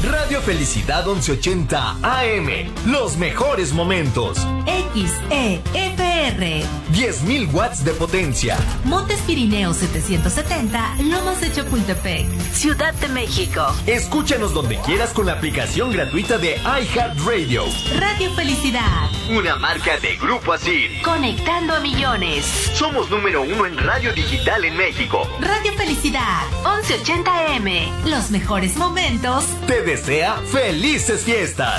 Radio Felicidad 1180 AM. Los mejores momentos. XEFR. 10.000 watts de potencia. Montes Pirineos 770, Lomas de Chapultepec, Ciudad de México. Escúchanos donde quieras con la aplicación gratuita de iHeartRadio. Radio Felicidad. Una marca de Grupo Asir. Conectando a millones. Somos número 1 en radio digital en México. Radio Felicidad 1180 AM. Los mejores momentos. Te desea felices fiestas.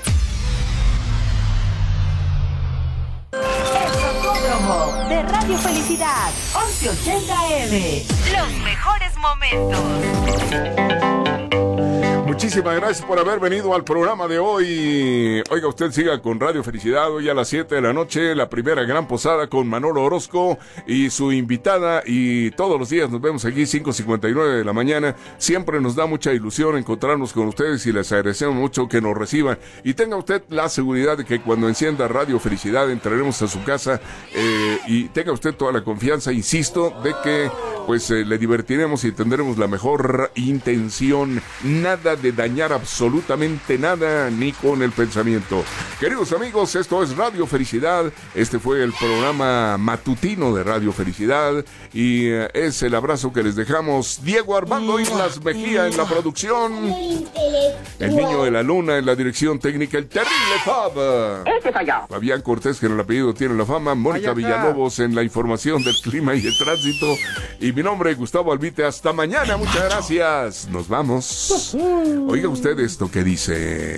De Radio Felicidad 1180 AM. Los mejores momentos. Muchísimas gracias por haber venido al programa de hoy. Oiga, usted siga con Radio Felicidad. Hoy a las 7 de la noche, la primera gran posada con Manolo Orozco y su invitada. Y todos los días nos vemos aquí, 5:59 de la mañana. Siempre nos da mucha ilusión encontrarnos con ustedes y les agradecemos mucho que nos reciban. Y tenga usted la seguridad de que cuando encienda Radio Felicidad entraremos a su casa y tenga usted toda la confianza, insisto, de que pues le divertiremos y tendremos la mejor intención. Nada de dañar absolutamente nada, ni con el pensamiento. Queridos amigos, esto es Radio Felicidad. Este fue el programa matutino de Radio Felicidad y es el abrazo que les dejamos. Diego Armando Islas Mejía en la producción, el niño de la luna en la dirección técnica, el terrible Fab, Fabián Cortés, que en el apellido tiene la fama, Mónica Villalobos en la información del clima y el tránsito, y mi nombre es Gustavo Albite. Hasta mañana, muchas gracias, nos vamos. Oiga usted esto que dice.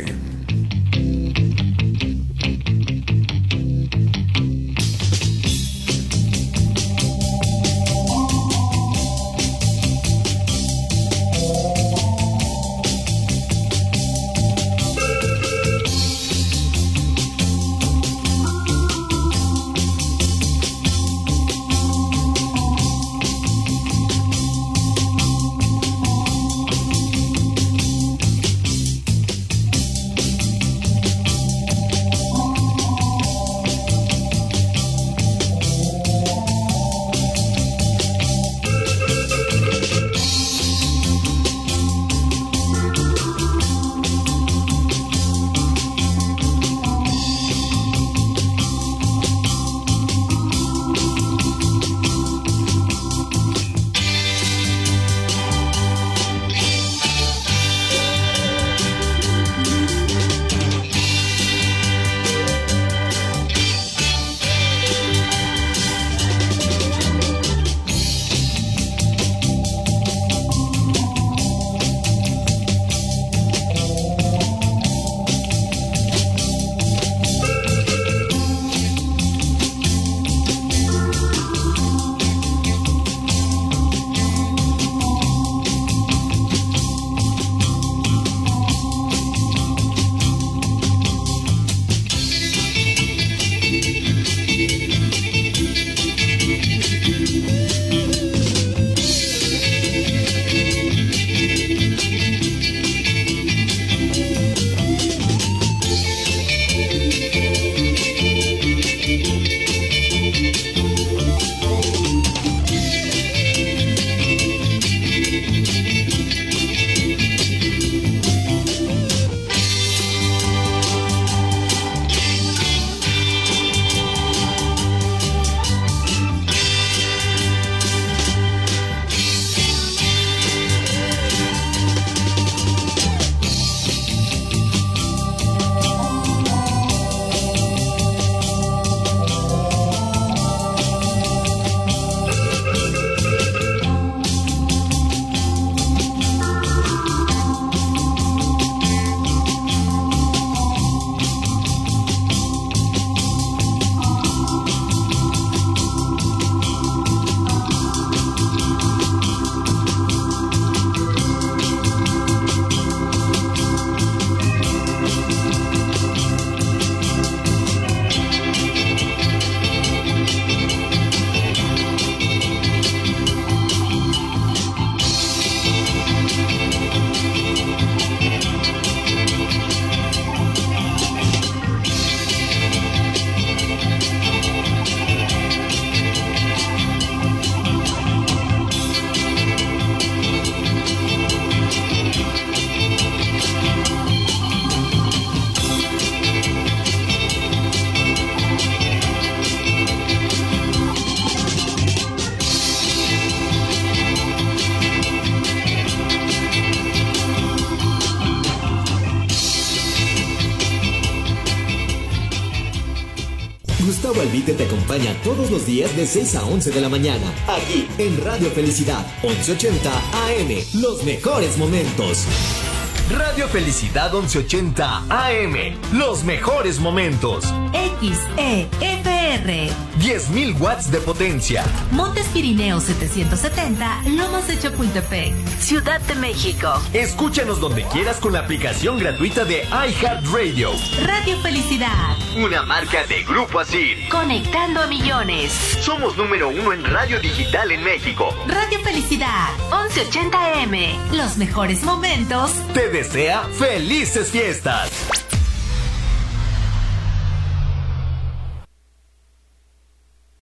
Gustavo Albite te acompaña todos los días de 6 a 11 de la mañana, aquí en Radio Felicidad, 1180 AM, los mejores momentos. Radio Felicidad 1180 AM, los mejores momentos. XEFR 10.000 watts de potencia. Montes Pirineos 770, Lomas de Chapultepec, Ciudad de México. Escúchanos donde quieras con la aplicación gratuita de iHeartRadio. Radio Felicidad, Una marca de Grupo Asir. conectando a millones. Somos número 1 en radio digital en México. Radio Felicidad 1180 AM, los mejores momentos. Te desea felices fiestas.